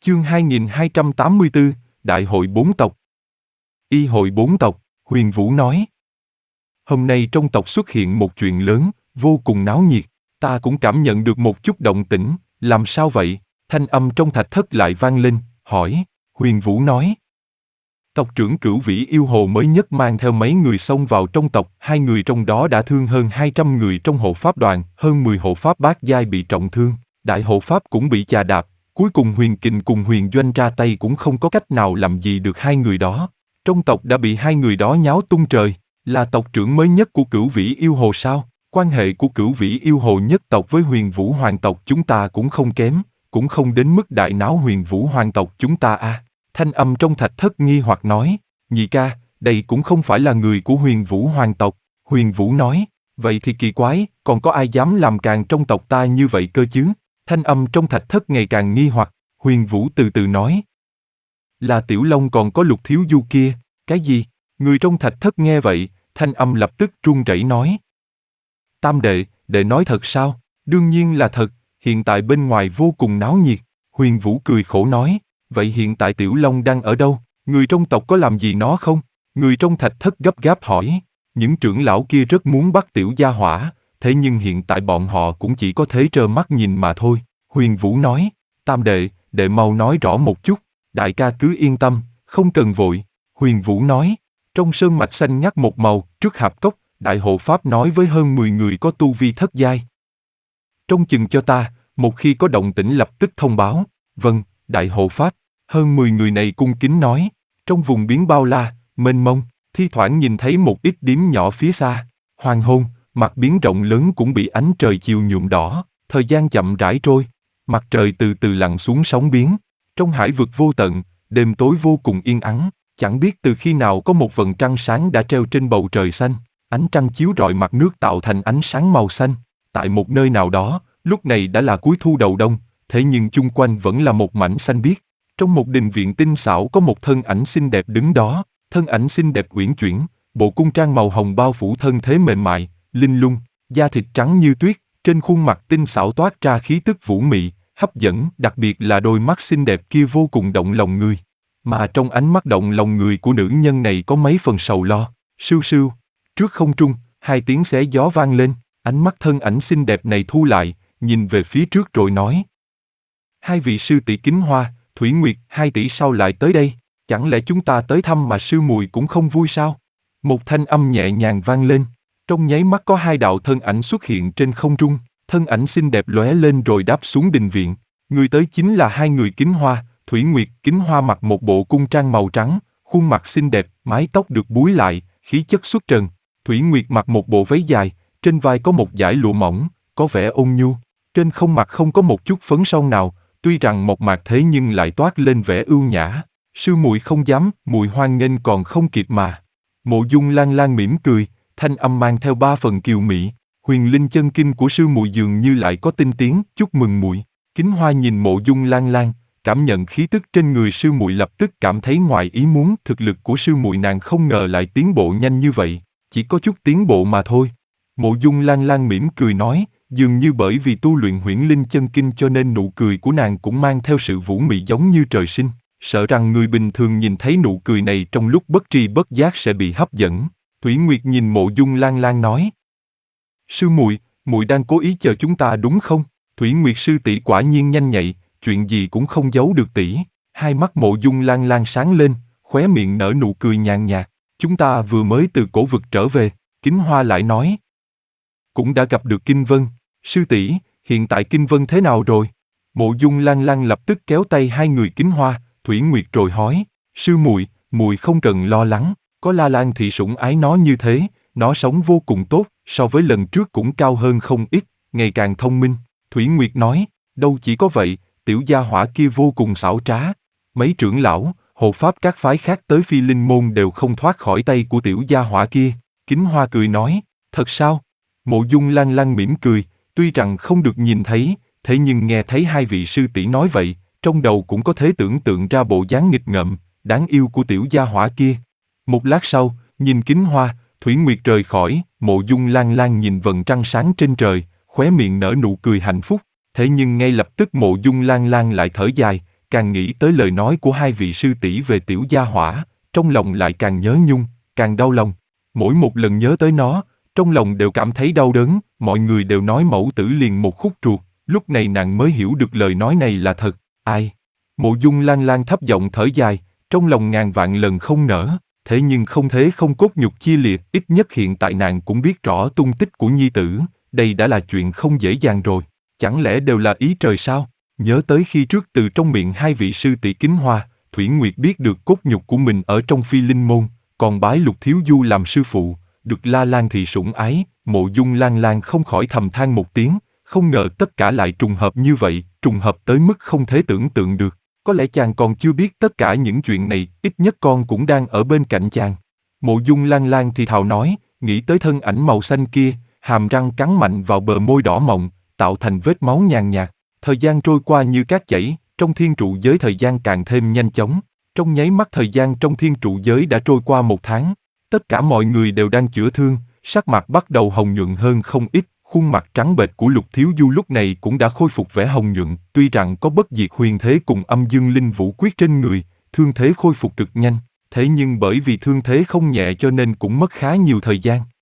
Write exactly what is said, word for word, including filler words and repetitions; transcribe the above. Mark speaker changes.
Speaker 1: Chương hai nghìn hai trăm tám mươi tư, Đại hội bốn tộc. Y hội bốn tộc, Huyền Vũ nói. Hôm nay trong tộc xuất hiện một chuyện lớn, vô cùng náo nhiệt, ta cũng cảm nhận được một chút động tĩnh, làm sao vậy? Thanh âm trong thạch thất lại vang lên, hỏi. Huyền Vũ nói. Tộc trưởng Cửu Vĩ Yêu Hồ mới nhất mang theo mấy người xông vào trong tộc, hai người trong đó đã thương hơn hai trăm người trong hộ pháp đoàn, hơn mười hộ pháp bát giai bị trọng thương, đại hộ pháp cũng bị chà đạp, cuối cùng Huyền Kình cùng Huyền Doanh ra tay cũng không có cách nào làm gì được hai người đó. Trong tộc đã bị hai người đó nháo tung trời, là tộc trưởng mới nhất của Cửu Vĩ Yêu Hồ sao? Quan hệ của Cửu Vĩ Yêu Hồ nhất tộc với Huyền Vũ Hoàng tộc chúng ta cũng không kém, cũng không đến mức đại náo Huyền Vũ Hoàng tộc chúng ta à. Thanh âm trong thạch thất nghi hoặc nói, nhị ca, đây cũng không phải là người của Huyền Vũ Hoàng tộc. Huyền Vũ nói, vậy thì kỳ quái, còn có ai dám làm càng trong tộc ta như vậy cơ chứ? Thanh âm trong thạch thất ngày càng nghi hoặc, Huyền Vũ từ từ nói. Là Tiểu Long còn có Lục Thiếu Du kia, cái gì? Người trong thạch thất nghe vậy, thanh âm lập tức run rẩy nói. Tam đệ, đệ nói thật sao? Đương nhiên là thật, hiện tại bên ngoài vô cùng náo nhiệt. Huyền Vũ cười khổ nói. Vậy hiện tại Tiểu Long đang ở đâu? Người trong tộc có làm gì nó không? Người trong thạch thất gấp gáp hỏi. Những trưởng lão kia rất muốn bắt Tiểu Gia Hỏa, thế nhưng hiện tại bọn họ cũng chỉ có thể trơ mắt nhìn mà thôi. Huyền Vũ nói, tam đệ, đệ mau nói rõ một chút, đại ca cứ yên tâm, không cần vội. Huyền Vũ nói, trong sơn mạch xanh ngắt một màu, trước hạp cốc, đại hộ pháp nói với hơn mười người có tu vi thất giai. Trông chừng cho ta, một khi có động tĩnh lập tức thông báo. Vâng, đại hộ pháp. Hơn mười người này cung kính nói, trong vùng biển bao la, mênh mông, thi thoảng nhìn thấy một ít điếm nhỏ phía xa. Hoàng hôn, mặt biển rộng lớn cũng bị ánh trời chiều nhuộm đỏ, thời gian chậm rãi trôi, mặt trời từ từ lặn xuống sóng biển. Trong hải vực vô tận, đêm tối vô cùng yên ắng, chẳng biết từ khi nào có một vầng trăng sáng đã treo trên bầu trời xanh, ánh trăng chiếu rọi mặt nước tạo thành ánh sáng màu xanh. Tại một nơi nào đó, lúc này đã là cuối thu đầu đông, thế nhưng chung quanh vẫn là một mảnh xanh biếc. Trong một đình viện tinh xảo có một thân ảnh xinh đẹp đứng đó, thân ảnh xinh đẹp uyển chuyển, bộ cung trang màu hồng bao phủ thân thế mềm mại, linh lung, da thịt trắng như tuyết, trên khuôn mặt tinh xảo toát ra khí tức vũ mị, hấp dẫn, đặc biệt là đôi mắt xinh đẹp kia vô cùng động lòng người. Mà trong ánh mắt động lòng người của nữ nhân này có mấy phần sầu lo. Sưu sưu, trước không trung, hai tiếng xé gió vang lên, ánh mắt thân ảnh xinh đẹp này thu lại, nhìn về phía trước rồi nói: Hai vị sư tỷ Kính Hoa, Thủy Nguyệt, hai tỷ sao lại tới đây? Chẳng lẽ chúng ta tới thăm mà sư muội cũng không vui sao? Một thanh âm nhẹ nhàng vang lên, trong nháy mắt có hai đạo thân ảnh xuất hiện trên không trung, thân ảnh xinh đẹp lóe lên rồi đáp xuống đình viện. Người tới chính là hai người Kính Hoa, Thủy Nguyệt. Kính Hoa mặc một bộ cung trang màu trắng, khuôn mặt xinh đẹp, mái tóc được búi lại, khí chất xuất trần. Thủy Nguyệt mặc một bộ váy dài, trên vai có một dải lụa mỏng, có vẻ ôn nhu, trên khuôn mặt không có một chút phấn son nào. Tuy rằng mộc mạc thế nhưng lại toát lên vẻ ưu nhã. Sư muội không dám, muội hoan nghênh còn không kịp mà. Mộ Dung Lan Lan mỉm cười, thanh âm mang theo ba phần kiều mỹ. Huyền linh chân kinh của sư muội dường như lại có tinh tiến, chúc mừng muội. Kính Hoa nhìn Mộ Dung Lan Lan, cảm nhận khí tức trên người sư muội lập tức cảm thấy ngoài ý muốn. Thực lực của sư muội nàng không ngờ lại tiến bộ nhanh như vậy, chỉ có chút tiến bộ mà thôi. Mộ Dung Lan Lan mỉm cười nói. Dường như bởi vì tu luyện huyễn linh chân kinh cho nên nụ cười của nàng cũng mang theo sự vũ mị giống như trời sinh, sợ rằng người bình thường nhìn thấy nụ cười này trong lúc bất tri bất giác sẽ bị hấp dẫn. Thủy Nguyệt nhìn Mộ Dung Lan Lan nói: Sư muội, muội đang cố ý chờ chúng ta đúng không? Thủy Nguyệt sư tỷ quả nhiên nhanh nhạy, chuyện gì cũng không giấu được tỷ. Hai mắt Mộ Dung Lan Lan sáng lên, khóe miệng nở nụ cười nhàn nhạt. Chúng ta vừa mới từ cổ vực trở về. Kính Hoa lại nói: Cũng đã gặp được Kinh Vân. Sư tỷ, hiện tại Kinh Vân thế nào rồi? Mộ Dung Lan Lan lập tức kéo tay hai người Kính Hoa, Thủy Nguyệt rồi hỏi: Sư muội, muội không cần lo lắng, có La Lan thì sủng ái nó như thế, nó sống vô cùng tốt, so với lần trước cũng cao hơn không ít, ngày càng thông minh. Thủy Nguyệt nói: Đâu chỉ có vậy, tiểu gia hỏa kia vô cùng xảo trá. Mấy trưởng lão, hộ pháp các phái khác tới Phi Linh môn đều không thoát khỏi tay của tiểu gia hỏa kia. Kính Hoa cười nói: Thật sao? Mộ Dung Lan Lan mỉm cười. Tuy rằng không được nhìn thấy, thế nhưng nghe thấy hai vị sư tỷ nói vậy, trong đầu cũng có thể tưởng tượng ra bộ dáng nghịch ngợm, đáng yêu của tiểu gia hỏa kia. Một lát sau, nhìn Kính Hoa, Thủy Nguyệt rời khỏi, Mộ Dung Lan Lan nhìn vầng trăng sáng trên trời, khóe miệng nở nụ cười hạnh phúc. Thế nhưng ngay lập tức Mộ Dung Lan Lan lại thở dài, càng nghĩ tới lời nói của hai vị sư tỷ về tiểu gia hỏa, trong lòng lại càng nhớ nhung, càng đau lòng. Mỗi một lần nhớ tới nó, trong lòng đều cảm thấy đau đớn, mọi người đều nói mẫu tử liền một khúc ruột, lúc này nàng mới hiểu được lời nói này là thật. Ai? Mộ Dung Lan Lan thấp giọng thở dài, trong lòng ngàn vạn lần không nỡ, thế nhưng không thế không cốt nhục chia liệt, ít nhất hiện tại nàng cũng biết rõ tung tích của nhi tử, đây đã là chuyện không dễ dàng rồi, chẳng lẽ đều là ý trời sao? Nhớ tới khi trước từ trong miệng hai vị sư tỷ Kính Hoa, Thủy Nguyệt biết được cốt nhục của mình ở trong Phi Linh môn, còn bái Lục Thiếu Du làm sư phụ, được La Lan thị sủng ái, Mộ Dung Lan Lan không khỏi thầm than một tiếng, không ngờ tất cả lại trùng hợp như vậy, trùng hợp tới mức không thể tưởng tượng được. Có lẽ chàng còn chưa biết tất cả những chuyện này, ít nhất con cũng đang ở bên cạnh chàng. Mộ Dung Lan Lan thì thào nói, nghĩ tới thân ảnh màu xanh kia, hàm răng cắn mạnh vào bờ môi đỏ mọng, tạo thành vết máu nhàn nhạt. Thời gian trôi qua như cát chảy, trong thiên trụ giới thời gian càng thêm nhanh chóng. Trong nháy mắt thời gian trong thiên trụ giới đã trôi qua một tháng. Tất cả mọi người đều đang chữa thương, sắc mặt bắt đầu hồng nhuận hơn không ít. Khuôn mặt trắng bệch của Lục Thiếu Du lúc này cũng đã khôi phục vẻ hồng nhuận, tuy rằng có bất diệt huyền thế cùng âm dương linh vũ quyết trên người, thương thế khôi phục cực nhanh, thế nhưng bởi vì thương thế không nhẹ cho nên cũng mất khá nhiều thời gian.